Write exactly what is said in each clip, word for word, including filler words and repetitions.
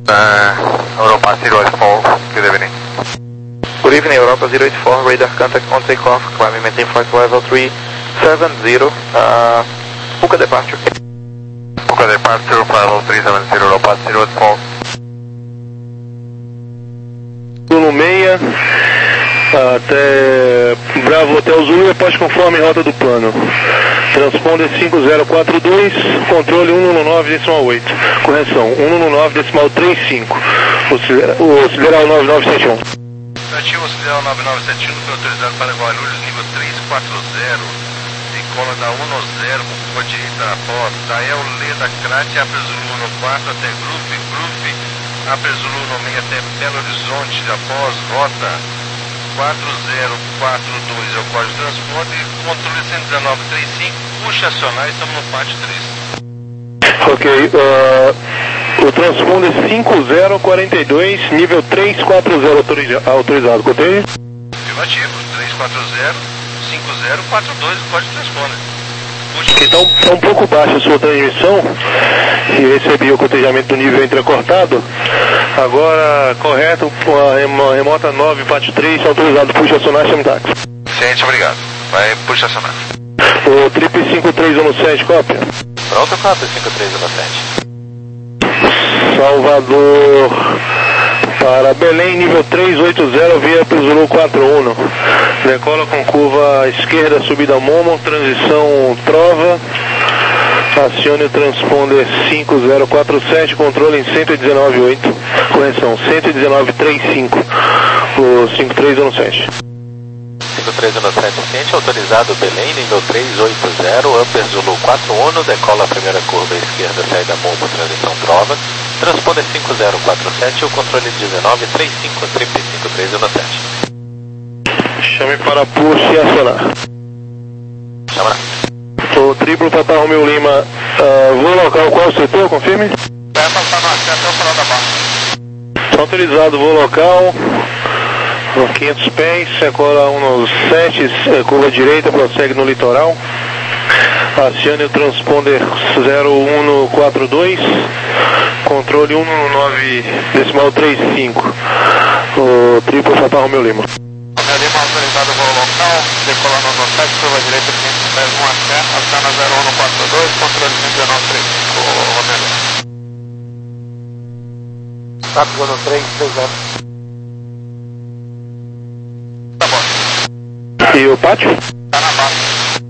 Uh, Europa zero eight four, good evening. Good evening, Europa zero eight four, radar contact on takeoff, climbing maintain flight level three seven zero, uh, Puka departure. Puka departure, level three seven zero, Europa zero eight four. Zulu seis até Bravo Hotel Zulu, após conforme rota do plano. Transponder cinco zero quatro dois, controle cento e nove decimal oito. Correção, cento e nove decimal trinta e cinco. O sideral nove nove sete um. Ativo sideral nove nove sete um, foi autorizado para Guarulhos, nível três quatro zero. Decola da um zero, com curva direita após. Dael Leda Crate, Apre Zulu no quatro até Grupo, Grupo, Apre Zulu no meio até Belo Horizonte, após rota quatro zero quatro dois é o código de transporte, controle cento e dezenove trinta e cinco, puxa acionar, estamos no pátio três. Ok, uh, o transponder cinco zero quatro dois, nível três quatro zero autoriza autorizado, contei? Afirmativo, três quatro zero cinco zero quatro dois, o código de transponder. Então está um pouco baixa a sua transmissão, e recebi o cotejamento do nível entrecortado. Agora, correto, a remota nove, pátio três, autorizado, puxa acionar, chame táxi. Ciente, obrigado. Vai, puxa acionar. O triple cinco três um sete, cópia. Pronto, cópia, cinco três um sete. Salvador para Belém, nível três oito zero, via Zulu quatro um. Decola com curva esquerda, subida Momo, transição Trova. Acione o transponder cinco zero quatro sete, controle em cento e dezenove oito. Correção, cento e dezenove trinta e cinco. O cinco três um sete. cinco três um sete, ciente, autorizado Belém, nível três oito zero, Upper Zulu quatro um, decola a primeira curva esquerda, saída Momo, transição Trova. Transponder cinco zero quatro sete, o controle dezenove trinta e cinco, trinta e cinco três um sete. Chame para push e acionar. Chama. O triplo Papa Romeu Lima, uh, voo local, qual o setor, confirme? Vai passar no acesso até o final da barra. Autorizado, voo local, quinhentos pés, decola um sete, curva direita, prossegue no litoral. Acione o transponder zero um quatro dois, controle cento e nove decimal trinta e cinco. O triplo Papa Romeu Lima. Romeu Lima, autorizado o voo local, decolando no sete, curva direita, quinhentos pés, um a terra, aciona zero um quatro dois, controle cento e dezenove trinta e cinco, Romeu Lima. quatro um três três zero. Tá bom. E o pátio? Tá na base.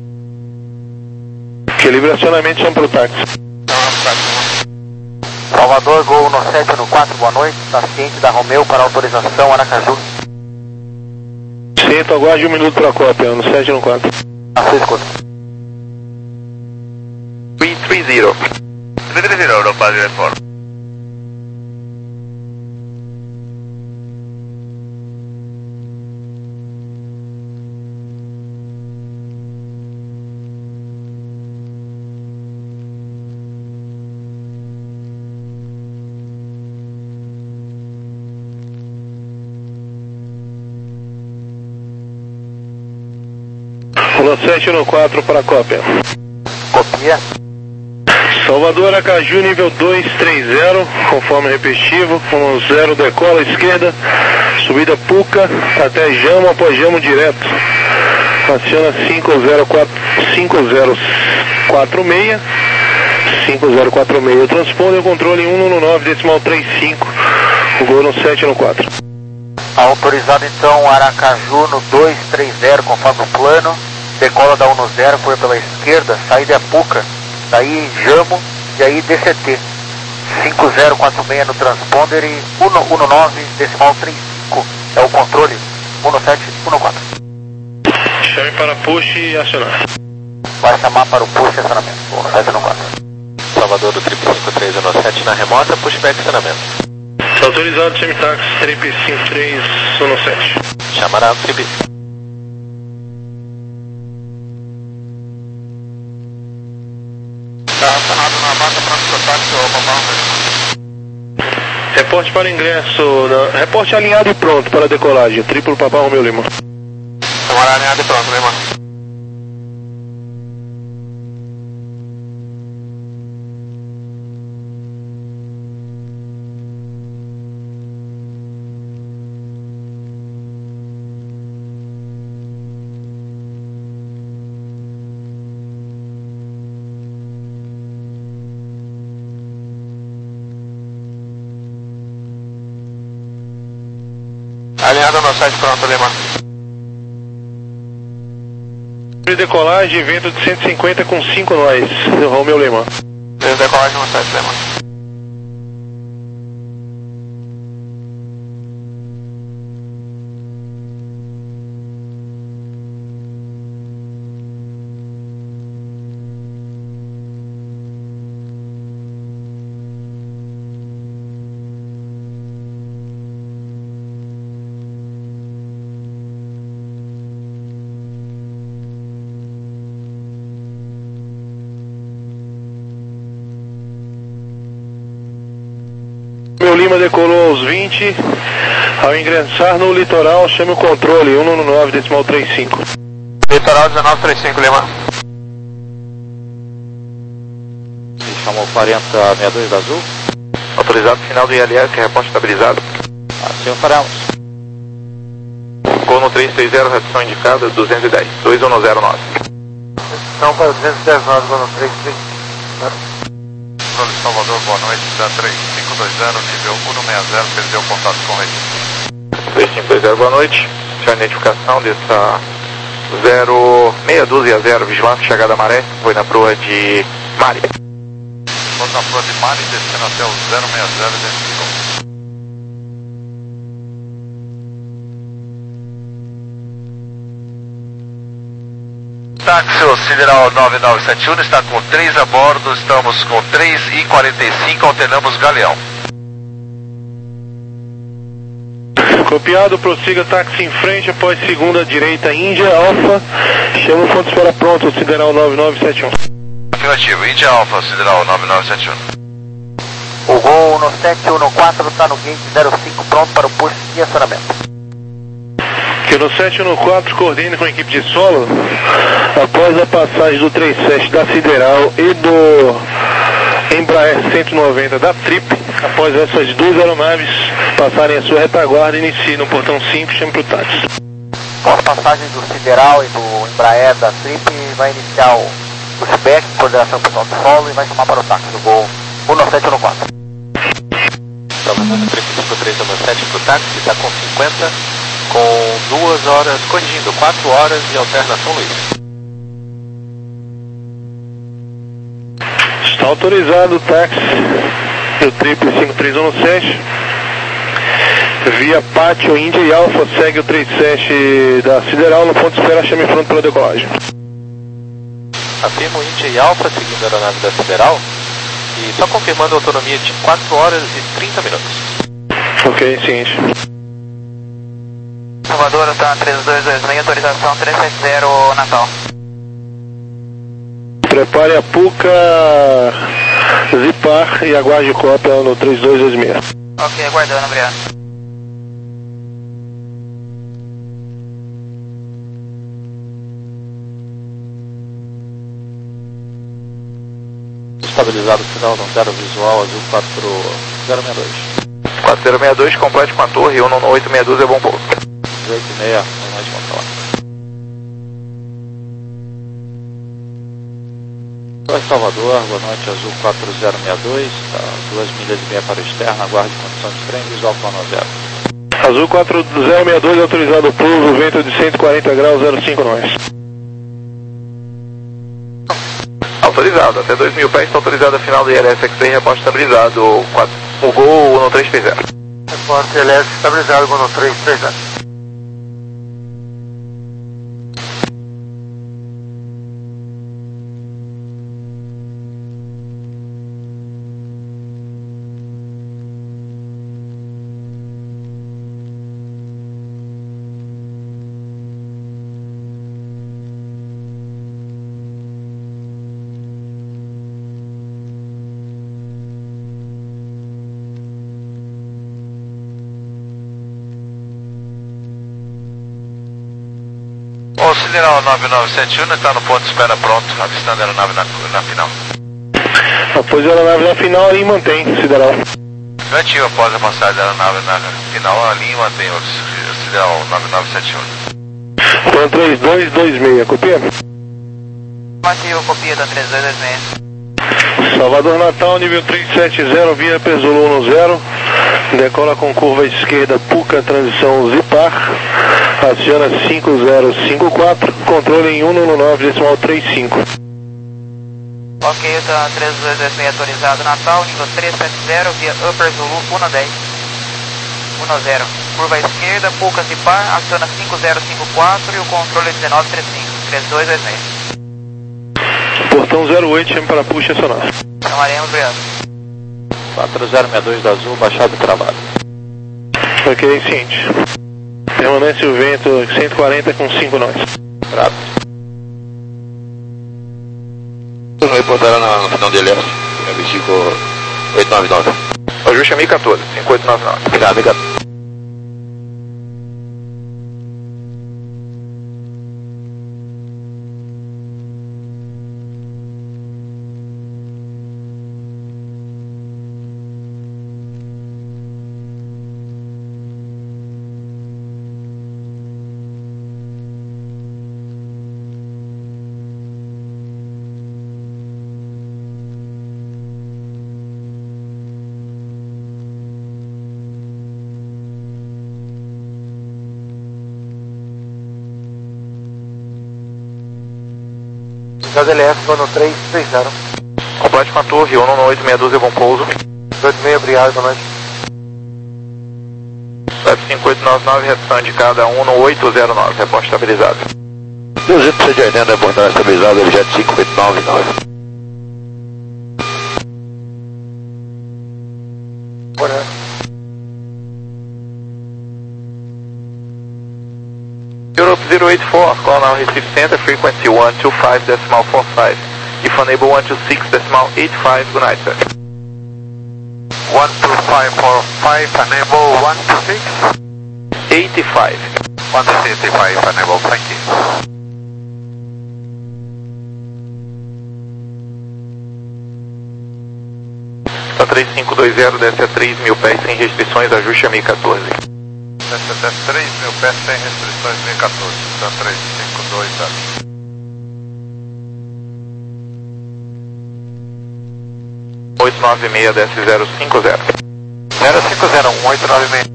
Que livre acionamento chama para o táxi. Tá na base. Salvador, Gol no sete no quatro, boa noite. Está ciente da Romeu para autorização Aracaju. Centro, aguarde um minuto para a cópia, no sete no quatro. A sua escuta. three three zero. três três zero, Europa zero quatro. No sete no quatro para a cópia. Copia. Salvador Aracaju, nível dois três zero, conforme repetitivo, com zero decola esquerda, subida Puca, até Jamo, após Jamo direto. Aciona cinco zero quatro cinco zero quatro seis, cinco zero quatro seis, o transponder o controle em cento e nove decimal trinta e cinco, o gol no sete no quatro. Autorizado então Aracaju no dois três zero, conforme o plano. Decola da um zero, foi pela esquerda, saída é Puca, daí Jamo e aí D C T. cinco zero quatro seis no transponder e cento e nove decimal trinta e cinco é o controle, cento e sete um quatro. Chame para push e acionar. Vai chamar para o push e acionamento, cento e sete um quatro. Salvador do triple cinco três um sete na remota, pushback e acionamento. Autorizado, chame táxi, triple cinco três um sete. Chamará o triple. Acionado na base, pronto para o táxi, o Papa Romeu. Reporte para ingresso, na... reporte alinhado e pronto para decolagem, triplo Papa Romeu Lima. Chamará alinhado e pronto, Lima. Alinhado no site pronto, Lima. De decolagem, vento de cento e cinquenta com cinco nós, Romeu Lima. De decolagem no site, Lima. Meu Lima decolou aos vinte, ao ingressar no litoral, chame o controle, um nove nove decimal trinta e cinco. Litoral dezenove trinta e cinco, Lima. Chamou quarenta sessenta e dois da Azul. Autorizado final do I L S, reposta estabilizado. Assim o faremos. Gol no três três zero, redução indicada, duzentos e dez, dois um zero nove. Então para duzentos e dez nove, gol no três três zero. Controle Salvador, boa noite, da três cinco dois zero, nível um sessenta, perdeu contato com o registro. três cinco dois zero, boa noite. Deixa a identificação dessa zero seis doze a zero, vigilante, chegada a maré, foi na proa de Mari. Vamos na proa de Mari, descendo até o zero seis zero, identificou. Táxi, o Sideral nove nove sete um está com três a bordo, estamos com três e quarenta e cinco, alternamos Galeão. Copiado, prossiga táxi em frente, após segunda direita, Índia, Alfa, chama o ponto de espera pronto, Sideral nove nove sete um. Afirmativo, Índia Alfa, Sideral nove nove sete um. O gol no sete um quatro está no gate zero cinco, pronto para o push e acionamento. Que no sete um quatro coordene com a equipe de solo, após a passagem do trinta e sete da Sideral e do Embraer cento e noventa da Trip, após essas duas aeronaves passarem a sua retaguarda, inicie no portão cinco, chame para o táxi. Com as passagens do Sideral e do Embraer da Trip, vai iniciar o pushback, coordenação pessoal do solo e vai chamar para o táxi do gol um nove sete um quatro. Salvador três cinco três um sete para o táxi, está com cinquenta, com duas horas, corrigindo, quatro horas de alternação Luiz. Está autorizado o táxi do Trip cinco três um sete. Via Pátio, Índia e Alfa, segue o trinta e sete da Sideral, no ponto de espera, chame pronto para a decolagem. Afirmo Índia e Alfa, seguindo a aeronave da Sideral, e só confirmando a autonomia de quatro horas e trinta minutos. Ok, seguinte. Salvador, tá três dois dois seis, autorização três sete zero, Natal. Prepare a Puca, Zipar e aguarde cópia no três dois dois seis. Ok, aguardando, obrigado. Estabilizado final, não zero visual, azul quatro zero seis dois. quatro zero seis dois, complete com a torre, um oito seis dois é bom pouso. oito e meia, não mais controlar. Oi, Salvador, boa noite, azul quatro zero seis dois, tá, duas milhas e meia para o externo, aguarde condição de trem, visual plano zero. Azul quatro zero seis dois, autorizado o pouso, vento de cento e quarenta graus, zero cinco nós. Autorizado, até dois mil pés, está autorizado a final do I L S X-Ray, reposta estabilizado, o gol no três três zero. Reporte I L S estabilizado, gol no três três zero. O Sideral nove nove sete um está no ponto de espera pronto, avistando a aeronave na, na final. Após a aeronave na final, ali mantém, Sideral. Negativo, após a passagem da aeronave na final, a linha mantém o, o Sideral nove nove sete um. Foi três dois dois seis, copia? Afirmativo, copia da três dois dois seis. Salvador Natal, nível três sete zero, via Pesoulou no zero. Decola com curva esquerda, Puca, transição Zipar. Aciona cinco zero cinco quatro, controle em um nove nove decimal trinta e cinco. Ok, tá três dois dois seis atualizado Natal, nível trezentos e setenta, via Upper Zulu um dez. um zero. Curva esquerda, Puca Zipar, aciona cinco zero cinco quatro e o controle é dezenove trinta e cinco, três dois dois seis. Portão zero oito, chame para puxa acionar. Chamaremos, obrigado. quatro zero seis dois da Azul, baixado e travado. Ok, ciente. Permanece o vento cento e quarenta com cinco nós. Bravo. Não reportaram no final de L S, é versículo oito nove nove. Ajuste a mil e quatorze, cinco oito nove nove. Obrigado, obrigado. Gás L F, Gono três três zero. Complete com a torre, um nove oito seis doze, bom pouso. oito seis, obrigado, boa noite. F cinco oito nove nove, redução indicada um oito zero nove, reporte estabilizado. duzentos e oitenta, reportagem estabilizada, objeto cinco oito nove nove. Bora. Europe zero eight four, call now Recife Center, frequency one two five decimal four five. If unable one two six decimal eight five, good night, sir. one two five four five, enable one two six. eighty-five. one two six, eighty-five, enable, thank you. Tá três cinco dois zero, desce a três mil pés sem restrições, ajuste a mil e quatorze. Desce até três mil pés sem restrições, mil e quatorze, tá três cinco dois zero. oito nove seis, desce zero cinco zero. zero cinco zero um, oito nove seis.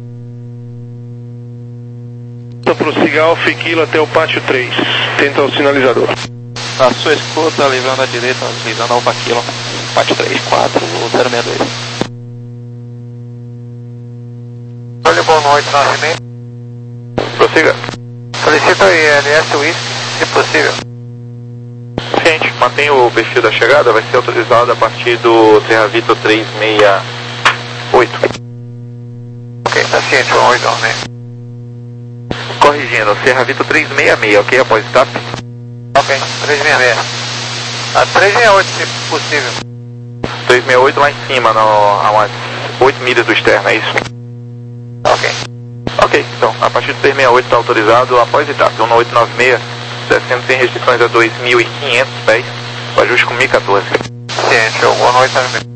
Prossiga Alfa e Kilo até o pátio três. Tenta o sinalizador. Na sua escuta, livrando a direita, livrando Alfa Kilo. Pátio três quatro zero seis dois. Olha, boa noite, nove seis. Prossiga. Solicita o I L S Whisky, se possível. Ciente, mantenha o perfil da chegada, vai ser autorizado a partir do Serra Vitor três seis oito. Ok, tá ciente, boa noite, nove seis. Corrigindo, Serra Vitor três seis seis, ok, após stop? Ok, três seis seis. A três seis oito, se possível. três seis oito lá em cima, no, a umas oito milhas do externo, é isso? Ok. Ok, então, a partir do três seis oito está autorizado após etapa, um oito nove seis, descendo sem restrições a dois mil e quinhentos pés, o ajuste com mil e quatorze. Ciente, boa noite, nove seis.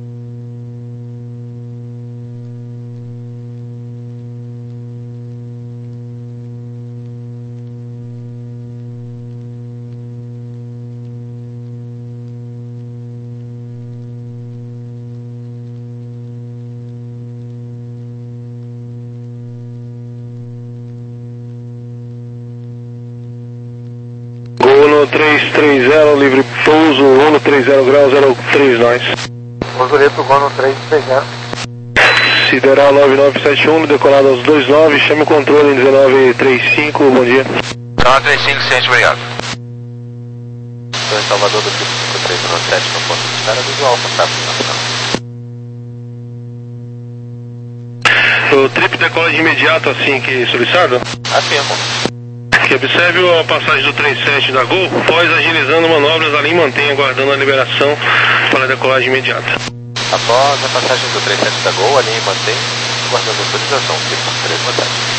Gono três três zero, livre pouso, Gono trinta grau, zero três nós. Mozoreto, Gono três três zero. Sideral nove nove sete um, decolado aos dois nove, chame o controle em dezenove trinta e cinco, bom dia. nove três cinco, ciente, obrigado. Estou em Salvador do tipo cinco três nove sete no ponto de espera do Alfa, tá? O trip decola de imediato assim que solicitado? Afirmo. Que observe a passagem do trinta e sete da Gol, pós agilizando manobras ali e mantenha aguardando a liberação para a decolagem imediata. Após a passagem do trinta e sete da Gol, alinhe e mantém, guardando a autorização, cinco três nove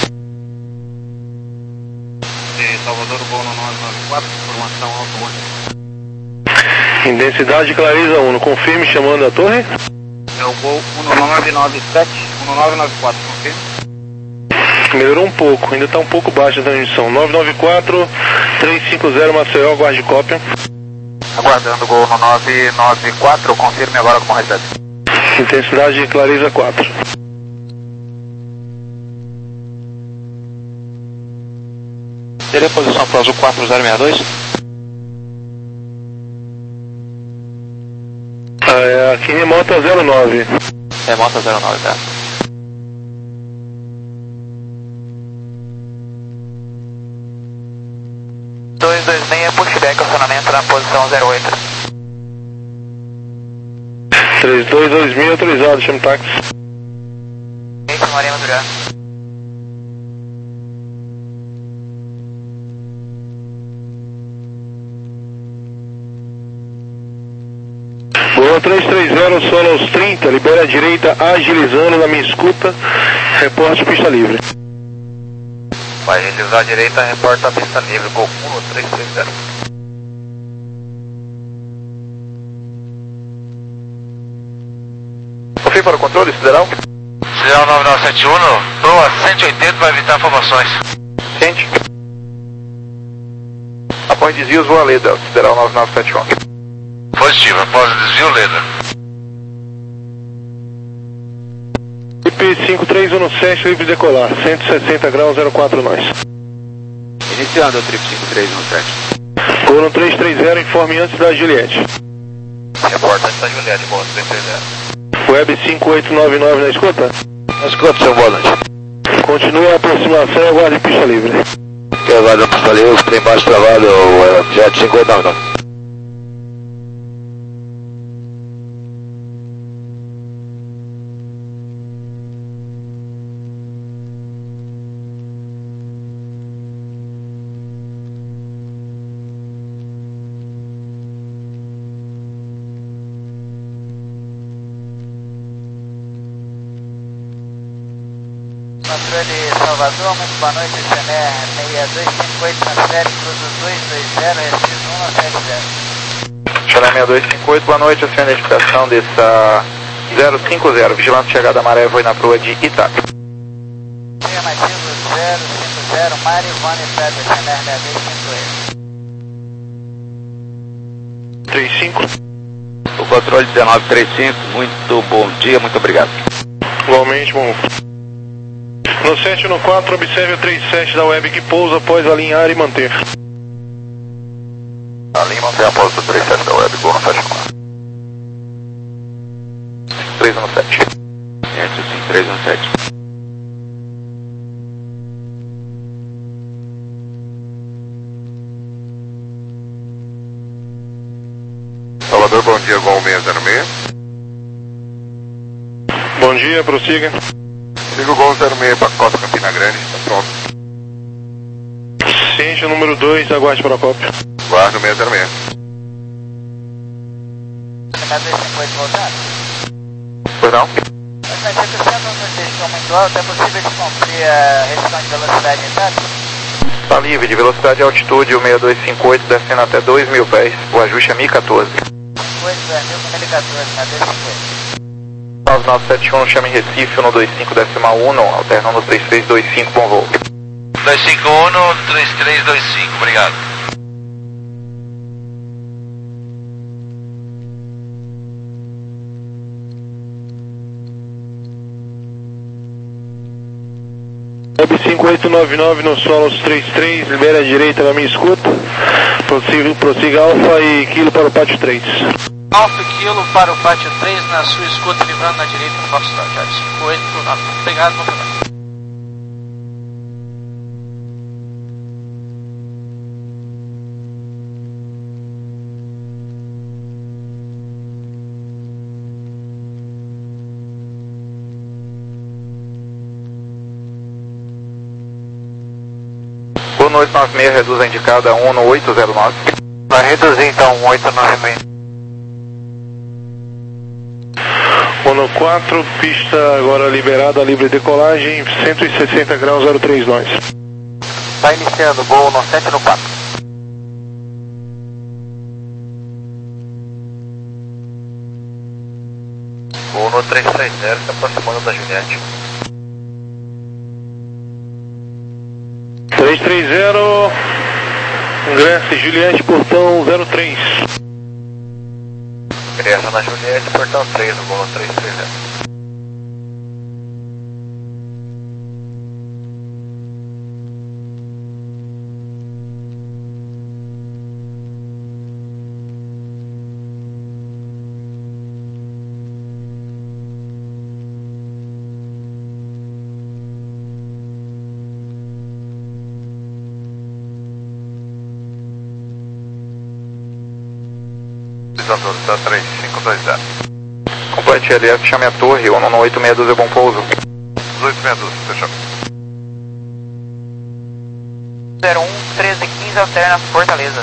sete. Salvador, Gol nove nove quatro, informação automática. Em densidade Clarisa um, confirme chamando a torre. É o Gol um nove nove sete, um nove nove quatro, confirme. Melhorou um pouco, ainda está um pouco baixa a transmissão. nove nove quatro, três cinco zero Maceió, guarde cópia. Aguardando o Gol no nove nove quatro, confirme agora com reset. Intensidade Clarisa quatro. Teria posição para o azul quatro zero seis dois? Ah, é, aqui remota zero nove. Remota zero nove, tá? dois dois seis, pushback, acionamento na posição zero oito. três dois dois mil autorizado, chama táxi. Eita, Maria Madurá. Boa três três zero, solo aos trinta, libera a direita, agilizando na minha escuta, reporte pista livre. Vai agilizar a direita, reporta a pista livre, Gol um três três zero. Confirma para o controle, Sideral? Sideral nove nove sete um, proa cento e oitenta para evitar formações. Ciente. Após desvios, voa Leda, Sideral nove nove sete um. Positivo, após o desvio, Leda. I P cinco três um sete, livre decolar, cento e sessenta graus, zero quatro nós. Iniciando o trip cinco três um sete. Gol três três zero, informe antes da Juliette. Reporta antes da Juliette, Gol três três zero. Web cinco oito nove nove na escuta? Na escuta, seu volante. Continue a aproximação e aguarde pista livre. Que aguarda pista livre, tem baixo travado, o Jet cinco oito nove nove. Controle Salvador, muito boa noite, C N R seis dois cinco oito na série, cruzo dois dois zero, S X um na série zero. Xalé seis dois cinco oito, boa noite, a sua identificação dessa zero cinco zero, vigilante chegada à maré, foi na proa de Itaca. Afirmativo zero cinco zero, Mari Ivone Fed, C N R seis dois cinco oito. três cinco. O controle dezenove trinta e cinco, muito bom dia, muito obrigado. Igualmente, bom. No sete no quatro, observe o três sete da Web que pousa após alinhar e manter. Alinha e mantém a pausa do três sete da Web, Gol no sete quatro. três um sete. Entre cinco três um sete. Salvador, bom dia, Gol seis zero seis. Bom dia, prossiga. Siga o Gol zero seis para Costa Campina Grande, está pronto. Ciente, número dois, aguarde para a cópia. Guarda o seis zero seis. seis dois cinco oito voltando. Pois não? Mas a redução não deixou muito alta, é possível de cumprir a restrição de velocidade em taxa? Está livre, de velocidade e altitude, o seis dois cinco oito descendo até dois mil pés, o ajuste é mil e quatorze. Coisa dois mil com mil e quatorze, na D cinco oito. nove nove sete um, chama em Recife, um dois cinco decimal um, alternando três três dois cinco, bom voo. dois cinco um, três três dois cinco, obrigado. Web cinco oito nove nove no solo aos três três, libera a direita na minha escuta. Prossiga, prossiga Alfa e Kilo para o pátio três. Alfa e Kilo para o pátio três na sua escuta, livrando na direita no Foxtrot. cinco oito nove. Obrigado, bom trabalho. O um oito nove seis reduz a indicada a um no oito zero nove. Vai reduzir então um oito nove seis. Mono quatro, pista agora liberada, livre decolagem, cento e sessenta graus, zero três nós. Está iniciando, Gol no sete no quatro. Gol no três três zero, se aproximando da Juliette. três três zero, ingresse Juliette, portão zero três. Ingressa na Juliette, portão três, o Gol no três três zero. Condor, está três cinco dois zero. Complete L S, chame a torre, um nove oito seis dois é bom pouso. dezoito seis dois, fechou. zero um treze quinze, alterna Fortaleza.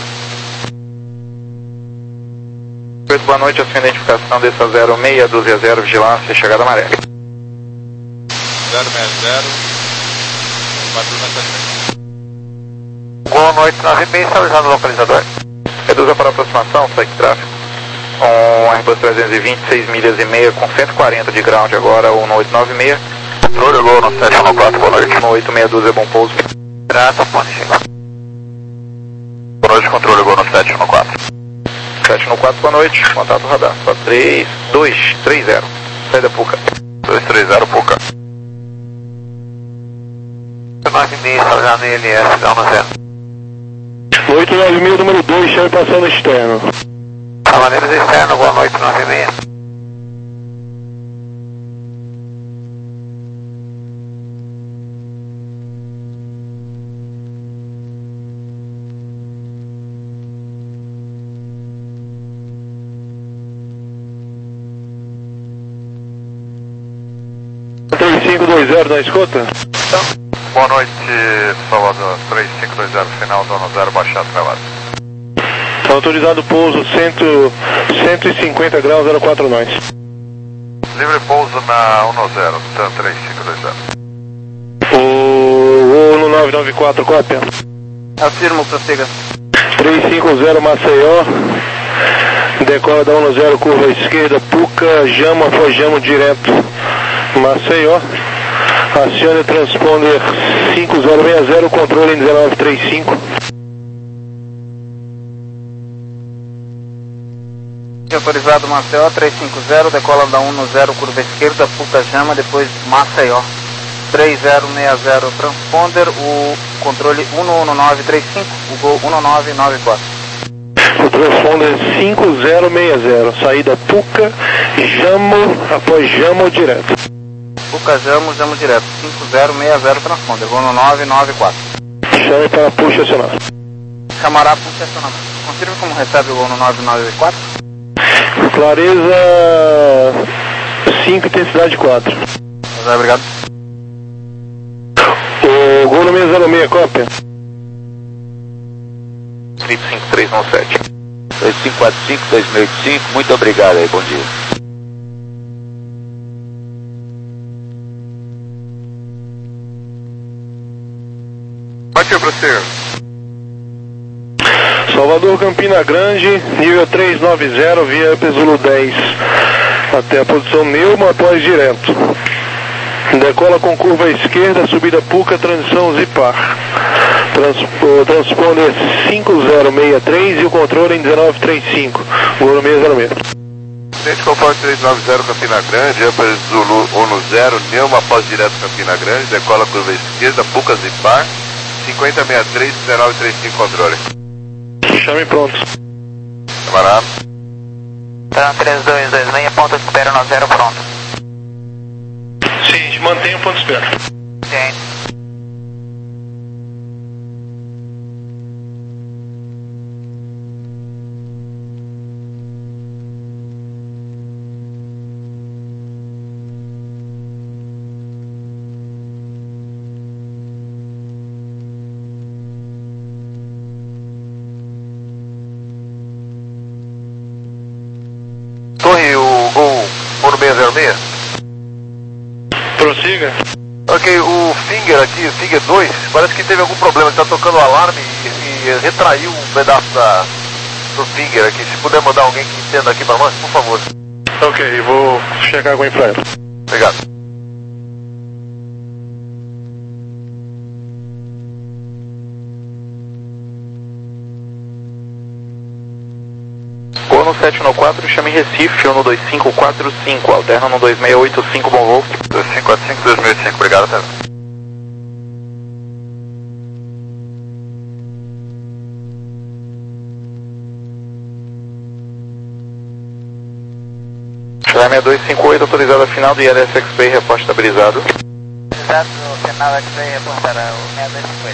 Boa noite, a sua identificação dessa zero seis dois zero, vigilância, chegada maré. zero seis zero, patrulha sete. Boa noite, nove seis, está usando o localizador. Reduza para aproximação, segue tráfego. Um Airbus trezentos e vinte, seis milhas e meia com cento e quarenta de ground agora, o nove oito nove seis. Controle, Gol no sete um quatro, boa noite. um nove oito seis dois é bom pouso. Graças, pode chegar. Boa noite, controle, Gol no sete um quatro. sete um quatro, boa noite, contato radar, só três dois três zero, saída Puca. dois três zero, Puca. nove seis, está usando L S, dá no zero. oito nove seis, número dois, chame passando externo. Cavalheiros externo, boa noite, nove seis. três cinco dois zero na escuta? Boa noite, Salvador, três cinco dois zero, final, dono zero, baixado, travado. Autorizado pouso cento e cinquenta graus, zero quatro nós. Livre pouso na um zero, TAM três cinco dois zero. O no nove nove quatro, cópia. Afirmo, prossiga. três cinco zero Maceió. Decola da um zero, curva esquerda, Puca, Jamo, após Jamo, direto. Maceió. Acione o transponder cinco zero seis zero, controle em dezenove trinta e cinco. Autorizado Maceió, três cinco zero, decola da um zero, curva esquerda, Puca Jama, depois Maceió. três zero seis zero, transponder, o controle um um nove três cinco, o Gol um nove nove quatro. O transponder cinco zero seis zero, saída Puca, Jamo, após Jamo, direto. Puca Jamo, Jamo direto, cinco zero seis zero, transponder, Gol um nove nove quatro. Chame para push acionado. Camará, push acionamento. Confirme como recebe o Gol no nove nove quatro. Clareza cinco, intensidade quatro. Obrigado. O Gol no seis zero seis, cópia. cinco cinco três um sete. dois cinco quatro cinco, dois seis oito cinco, muito obrigado aí, bom dia. Aqui, prossiga. Salvador, Campina Grande, nível trezentos e noventa, via Zulu dez, até a posição Neuma, após direto. Decola com curva à esquerda, subida Puca, transição Zipar. Trans, o transponder cinco zero seis três e o controle em dezenove trinta e cinco, Gol seis zero seis. Cliente conforme trezentos e noventa, Campina Grande, Upper Zulu um zero, Neuma, após direto Campina Grande, decola curva à esquerda, Puca Zipar, cinquenta sessenta e três, dezenove trinta e cinco, controle. Chame pronto. Camarada. Tá, três dois dois seis, ponto de espera no zero, pronto. Sim, mantenha o ponto de espera. Sim. Torre, o Gol um seis zero seis. Prossiga. Ok, o Finger aqui, o Finger dois, parece que teve algum problema, está tocando o alarme e, e retraiu um pedaço da, do Finger aqui. Se puder mandar alguém que entenda aqui para nós, por favor. Ok, vou checar com a infraero. Obrigado. Gol no sete um quatro, chame Recife, um dois cinco quatro cinco, alterna no dois seis oito cinco, bom voo. dois cinco quatro cinco, dois seis oito cinco, obrigado, até. Chame dois cinco oito, autorizado a final do I L S X-Bay, reporte estabilizado. Exato, o final X-Bay reportará o seis dois cinco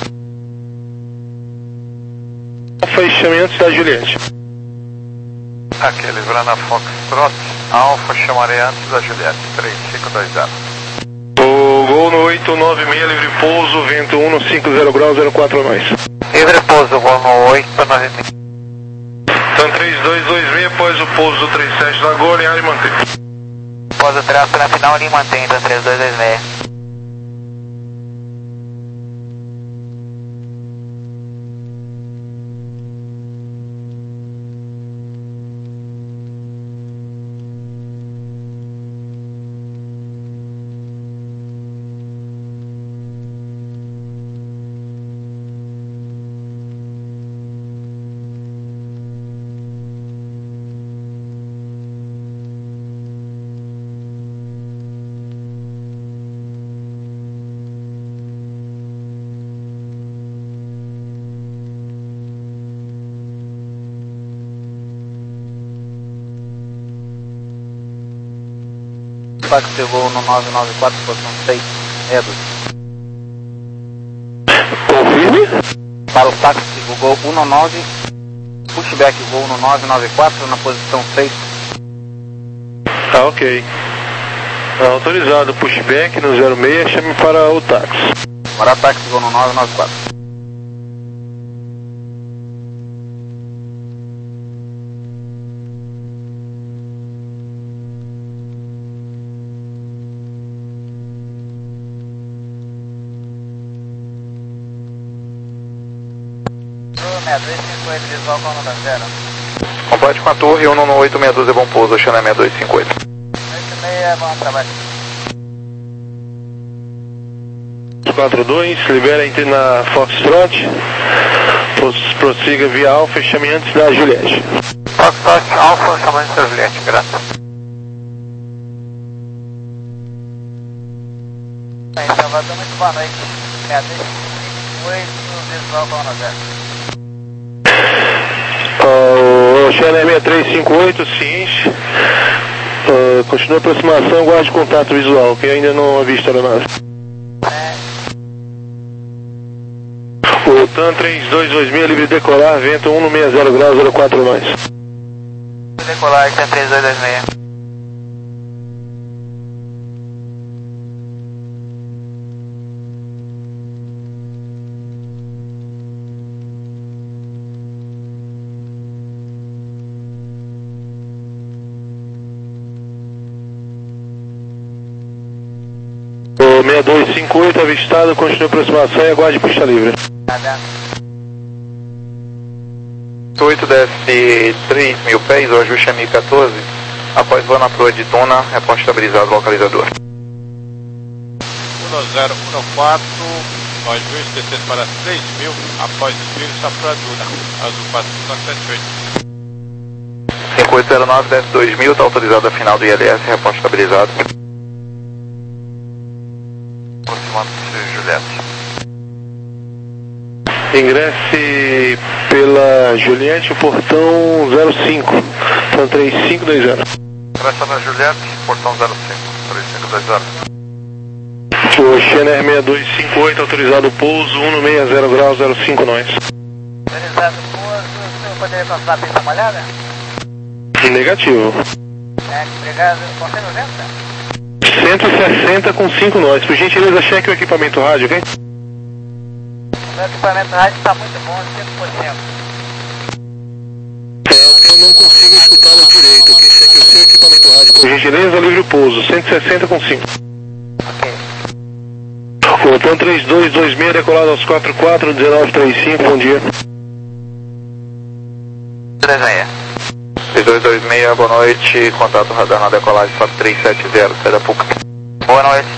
oito. Fechamento da Juliette. Aqui, livrando a Foxtrot, Alfa, chamarei antes da Juliette, três cinco dois zero. O Gol no oito nove seis, livre pouso, vento um no cinco zero graus, zero quatro nós. Livre pouso, Gol no oito nove seis. Então três dois dois seis, após o pouso do trinta e sete na Gol, alinhar e manter. Após o tráfego na final, ele mantém, então três dois dois seis. Táxi Gol no nove nove quatro, posição seis, meia dúzia. Confirme. Para o táxi o Gol um nove, pushback Gol no nove nove quatro, na posição seis. Tá, ok. Autorizado, pushback no zero seis, chame para o táxi. Para táxi Gol no nove nove quatro. seis dois cinco oito, visual com nota zero. Complete com a torre, um no oito seis dois é bom pouso, Channel seis dois cinco oito. oito seis, bom trabalho. quatro dois, libera entre na Foxtrot, prossiga via Alfa e chame antes da Juliette. Foxtrot, Alfa, chama antes da Juliette, graças. Aí, Salvador, muito boa noite. seis dois cinco oito, visual com nota zero. Uh, Channel seis três cinco oito, ciente. Uh, continua a aproximação, guarde contato visual, que ainda não avista a aeronave. É. O TAM três dois dois seis, livre decolar, vento um no seis zero graus, zero quatro nós. Decolar, TAM três dois dois seis. O seis dois cinco oito avistado, continua a aproximação e aguarde pista livre. Nada. oito desce três mil pés, o ajuste é mil e quatorze. Após voo na proa de Duna, reporte estabilizado localizador. um zero um quatro, nós dois descendo para três mil, após desvio está para Duna, azul quatro sete oito. cinco oito zero nove desce dois mil, está autorizado a final do I L S, reporte estabilizado. Aproximando-se Juliette. Ingresse pela Juliette, o portão zero cinco, então três cinco dois zero. Ingressa na Juliette, portão zero cinco, três cinco dois zero. O Channel seis dois cinco oito, autorizado pouso, um no seis zero graus, zero cinco nós. Autorizado pouso, o senhor poderia passar a pista molhada? Negativo. É, obrigado. Com cento e noventa? cento e sessenta com cinco nós. Por gentileza, cheque o equipamento rádio, ok? O meu equipamento rádio está muito bom, cem por cento. É, eu não consigo escutá-lo direito, ok? Cheque o seu equipamento rádio. Por gentileza, livre o pouso, cento e sessenta com cinco. Ok. Botão três dois dois seis, decolado aos quatro quatro, dezenove trinta e cinco, bom dia. Desenha. três dois dois seis, boa noite, contato radar na decolagem quatro três sete zero, sai da Puca. Boa noite.